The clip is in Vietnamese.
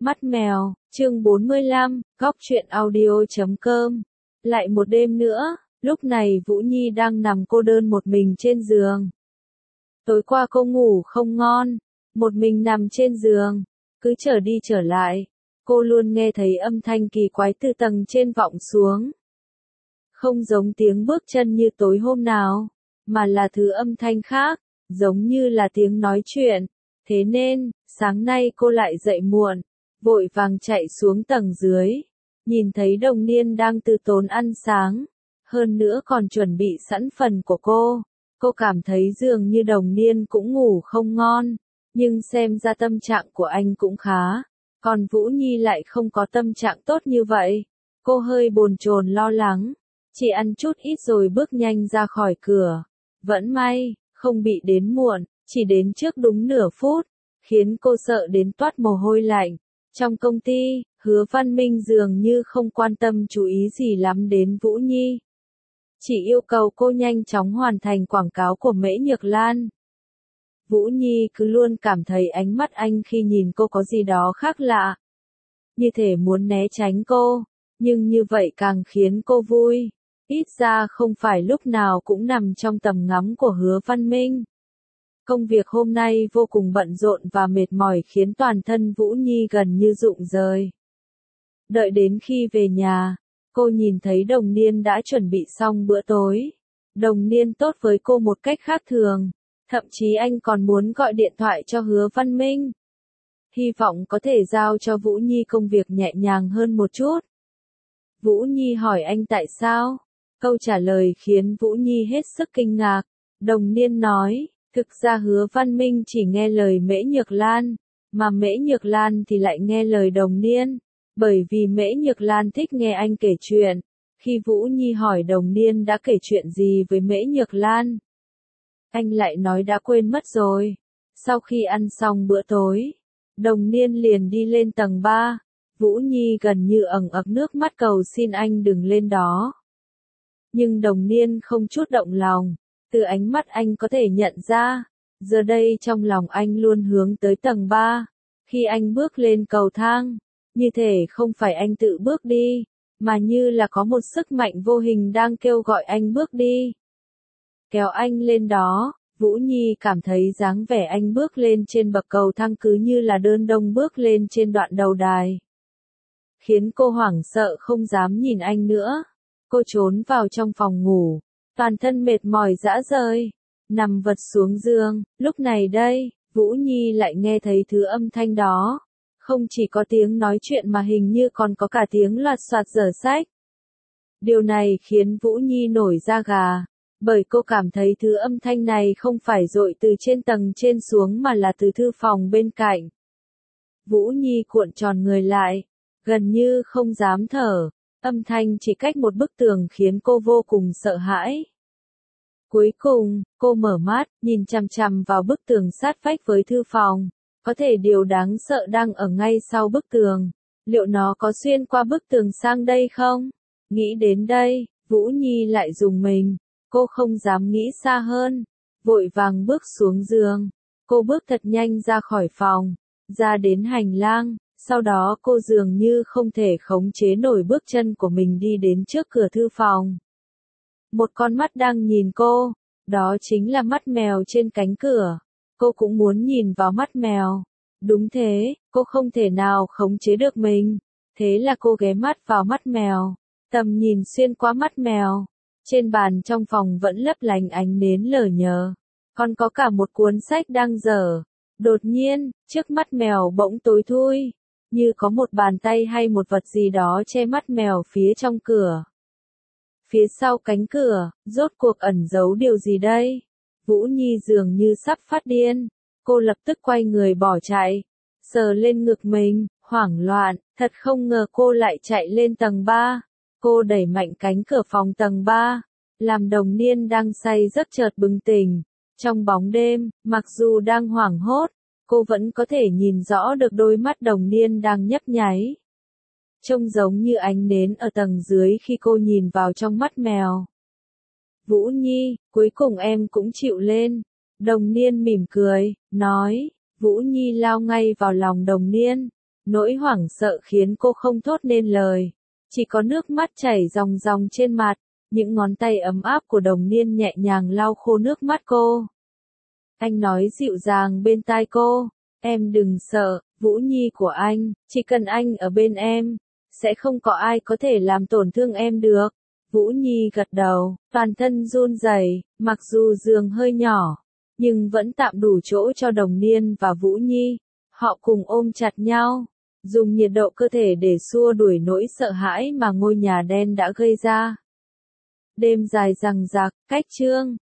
Mắt mèo, chương 45, góc truyện audio.com. Lại một đêm nữa, lúc này Vũ Nhi đang nằm cô đơn một mình trên giường. Tối qua cô ngủ không ngon, một mình nằm trên giường, cứ trở đi trở lại, cô luôn nghe thấy âm thanh kỳ quái từ tầng trên vọng xuống. Không giống tiếng bước chân như tối hôm nào, mà là thứ âm thanh khác, giống như là tiếng nói chuyện. Thế nên, sáng nay cô lại dậy muộn, vội vàng chạy xuống tầng dưới, nhìn thấy Đồng Niên đang từ tốn ăn sáng, hơn nữa còn chuẩn bị sẵn phần của cô cảm thấy dường như Đồng Niên cũng ngủ không ngon, nhưng xem ra tâm trạng của anh cũng khá, còn Vũ Nhi lại không có tâm trạng tốt như vậy, cô hơi bồn chồn lo lắng, chỉ ăn chút ít rồi bước nhanh ra khỏi cửa, vẫn may, không bị đến muộn, chỉ đến trước đúng nửa phút, khiến cô sợ đến toát mồ hôi lạnh. Trong công ty, Hứa Văn Minh dường như không quan tâm chú ý gì lắm đến Vũ Nhi. Chỉ yêu cầu cô nhanh chóng hoàn thành quảng cáo của Mễ Nhược Lan. Vũ Nhi cứ luôn cảm thấy ánh mắt anh khi nhìn cô có gì đó khác lạ. Như thể muốn né tránh cô, nhưng như vậy càng khiến cô vui. Ít ra không phải lúc nào cũng nằm trong tầm ngắm của Hứa Văn Minh. Công việc hôm nay vô cùng bận rộn và mệt mỏi khiến toàn thân Vũ Nhi gần như rụng rời. Đợi đến khi về nhà, cô nhìn thấy Đồng Niên đã chuẩn bị xong bữa tối. Đồng Niên tốt với cô một cách khác thường, thậm chí anh còn muốn gọi điện thoại cho Hứa Văn Minh. Hy vọng có thể giao cho Vũ Nhi công việc nhẹ nhàng hơn một chút. Vũ Nhi hỏi anh tại sao? Câu trả lời khiến Vũ Nhi hết sức kinh ngạc. Đồng Niên nói, thực ra Hứa Văn Minh chỉ nghe lời Mễ Nhược Lan, mà Mễ Nhược Lan thì lại nghe lời Đồng Niên, bởi vì Mễ Nhược Lan thích nghe anh kể chuyện. Khi Vũ Nhi hỏi Đồng Niên đã kể chuyện gì với Mễ Nhược Lan, anh lại nói đã quên mất rồi. Sau khi ăn xong bữa tối, Đồng Niên liền đi lên tầng 3, Vũ Nhi gần như ẩn ực nước mắt cầu xin anh đừng lên đó. Nhưng Đồng Niên không chút động lòng. Từ ánh mắt anh có thể nhận ra, giờ đây trong lòng anh luôn hướng tới tầng 3. Khi anh bước lên cầu thang, như thể không phải anh tự bước đi, mà như là có một sức mạnh vô hình đang kêu gọi anh bước đi. Kéo anh lên đó, Vũ Nhi cảm thấy dáng vẻ anh bước lên trên bậc cầu thang cứ như là đơn đông bước lên trên đoạn đầu đài. Khiến cô hoảng sợ không dám nhìn anh nữa. Cô trốn vào trong phòng ngủ. Toàn thân mệt mỏi rã rời, nằm vật xuống giường, lúc này đây, Vũ Nhi lại nghe thấy thứ âm thanh đó. Không chỉ có tiếng nói chuyện mà hình như còn có cả tiếng loạt soạt dở sách. Điều này khiến Vũ Nhi nổi da gà, bởi cô cảm thấy thứ âm thanh này không phải dội từ trên tầng trên xuống mà là từ thư phòng bên cạnh. Vũ Nhi cuộn tròn người lại, gần như không dám thở. Âm thanh chỉ cách một bức tường khiến cô vô cùng sợ hãi. Cuối cùng, cô mở mắt, nhìn chằm chằm vào bức tường sát vách với thư phòng. Có thể điều đáng sợ đang ở ngay sau bức tường. Liệu nó có xuyên qua bức tường sang đây không? Nghĩ đến đây, Vũ Nhi lại rùng mình. Cô không dám nghĩ xa hơn. Vội vàng bước xuống giường. Cô bước thật nhanh ra khỏi phòng. Ra đến hành lang. Sau đó cô dường như không thể khống chế nổi bước chân của mình đi đến trước cửa thư phòng. Một con mắt đang nhìn cô, đó chính là mắt mèo trên cánh cửa. Cô cũng muốn nhìn vào mắt mèo. Đúng thế, cô không thể nào khống chế được mình. Thế là cô ghé mắt vào mắt mèo. Tầm nhìn xuyên qua mắt mèo. Trên bàn trong phòng vẫn lấp lánh ánh nến lờ nhờ. Còn có cả một cuốn sách đang dở. Đột nhiên, trước mắt mèo bỗng tối thui. Như có một bàn tay hay một vật gì đó che mắt mèo phía trong cửa. Phía sau cánh cửa, rốt cuộc ẩn giấu điều gì đây? Vũ Nhi dường như sắp phát điên. Cô lập tức quay người bỏ chạy. Sờ lên ngực mình, hoảng loạn, thật không ngờ cô lại chạy lên tầng 3. Cô đẩy mạnh cánh cửa phòng tầng 3. Làm Đồng Niên đang say giấc chợt bừng tỉnh. Trong bóng đêm, mặc dù đang hoảng hốt, cô vẫn có thể nhìn rõ được đôi mắt Đồng Niên đang nhấp nháy. Trông giống như ánh nến ở tầng dưới khi cô nhìn vào trong mắt mèo. Vũ Nhi, cuối cùng em cũng chịu lên. Đồng Niên mỉm cười, nói. Vũ Nhi lao ngay vào lòng Đồng Niên. Nỗi hoảng sợ khiến cô không thốt nên lời. Chỉ có nước mắt chảy ròng ròng trên mặt. Những ngón tay ấm áp của Đồng Niên nhẹ nhàng lau khô nước mắt cô. Anh nói dịu dàng bên tai cô. Em đừng sợ, Vũ Nhi của anh, chỉ cần anh ở bên em, sẽ không có ai có thể làm tổn thương em được. Vũ Nhi gật đầu, toàn thân run rẩy, mặc dù giường hơi nhỏ, nhưng vẫn tạm đủ chỗ cho Đồng Niên và Vũ Nhi. Họ cùng ôm chặt nhau, dùng nhiệt độ cơ thể để xua đuổi nỗi sợ hãi mà ngôi nhà đen đã gây ra. Đêm dài dằng dặc, cách chương